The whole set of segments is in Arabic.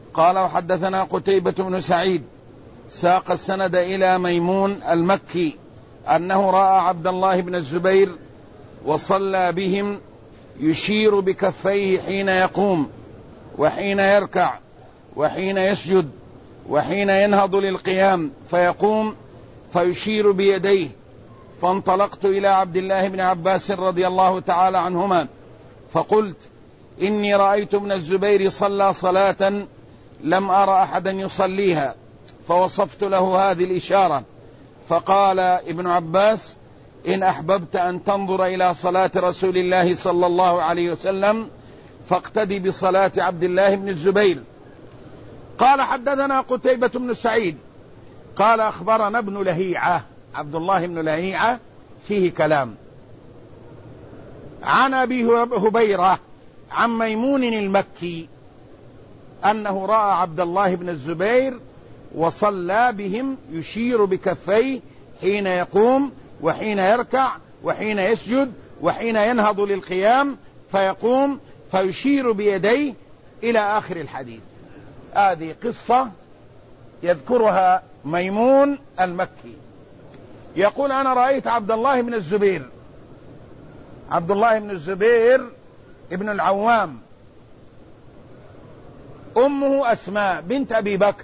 قال وحدثنا قتيبة بن سعيد ساق السند إلى ميمون المكي أنه رأى عبد الله بن الزبير وصلى بهم يشير بكفيه حين يقوم وحين يركع وحين يسجد وحين ينهض للقيام فيقوم فيشير بيديه. فانطلقت إلى عبد الله بن عباس رضي الله تعالى عنهما فقلت إني رأيت ابن الزبير صلى صلاة لم أرى أحدا يصليها، فوصفت له هذه الإشارة، فقال ابن عباس إن أحببت أن تنظر إلى صلاة رسول الله صلى الله عليه وسلم فاقتدي بصلاة عبد الله بن الزبير. قال حدثنا قتيبة بن سعيد قال أخبرنا ابن لهيعة، عبد الله بن لهيعة فيه كلام، عن أبي هبيرة عن ميمون المكي أنه رأى عبد الله بن الزبير وصلى بهم يشير بكفيه حين يقوم وحين يركع وحين يسجد وحين ينهض للقيام فيقوم فيشير بيديه إلى آخر الحديث. هذه قصة يذكرها ميمون المكي، يقول أنا رأيت عبد الله بن الزبير، عبد الله بن الزبير ابن العوام، أمه أسماء بنت أبي بكر،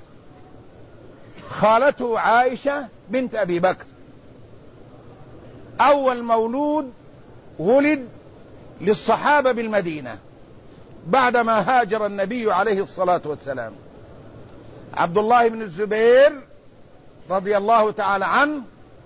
خالته عائشة بنت أبي بكر، أول مولود ولد للصحابة بالمدينة بعدما هاجر النبي عليه الصلاة والسلام. عبد الله بن الزبير رضي الله تعالى عنه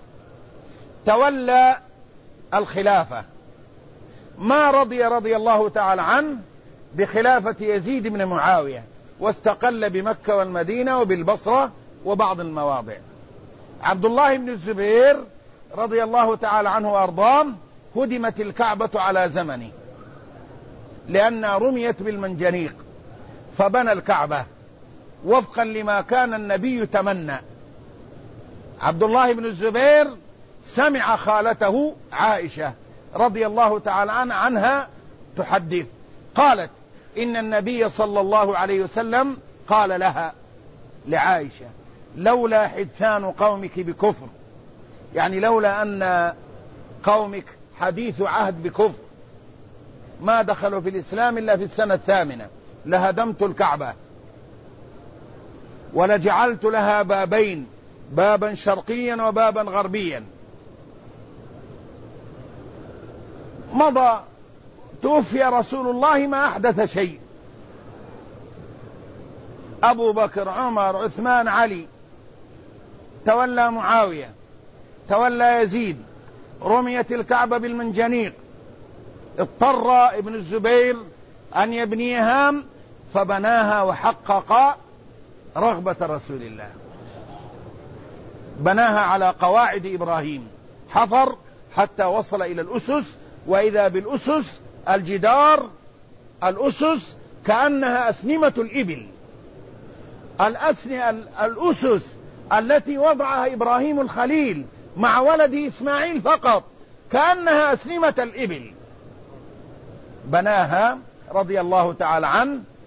تولى الخلافة، ما رضي الله تعالى عنه بخلافة يزيد بن معاوية، واستقل بمكة والمدينة وبالبصرة وبعض المواضع. عبد الله بن الزبير رضي الله تعالى عنه وأرضاه هدمت الكعبة على زمنه لأنها رميت بالمنجنيق، فبنى الكعبة وفقا لما كان النبي تمنى. عبد الله بن الزبير سمع خالته عائشة رضي الله تعالى عنها تحدث، قالت إن النبي صلى الله عليه وسلم قال لها لعائشة لولا حدثان قومك بكفر، يعني لولا أن قومك حديث عهد بكفر ما دخلوا في الإسلام إلا في السنة 8 لهدمت الكعبة ولجعلت لها بابين، بابا شرقيا وبابا غربيا. مضى توفي رسول الله ما أحدث شيء، أبو بكر عمر عثمان علي، تولى معاوية، تولى يزيد، رميت الكعبة بالمنجنيق، اضطر ابن الزبير أن يبنيها فبناها وحقق رغبة رسول الله، بناها على قواعد إبراهيم، حفر حتى وصل إلى الأسس، وإذا بالأسس الجدار الأسس كأنها أسنمة الإبل، الأسس التي وضعها إبراهيم الخليل مع ولده إسماعيل فقط كأنها أسنمة الإبل، بناها رضي الله تعالى عنه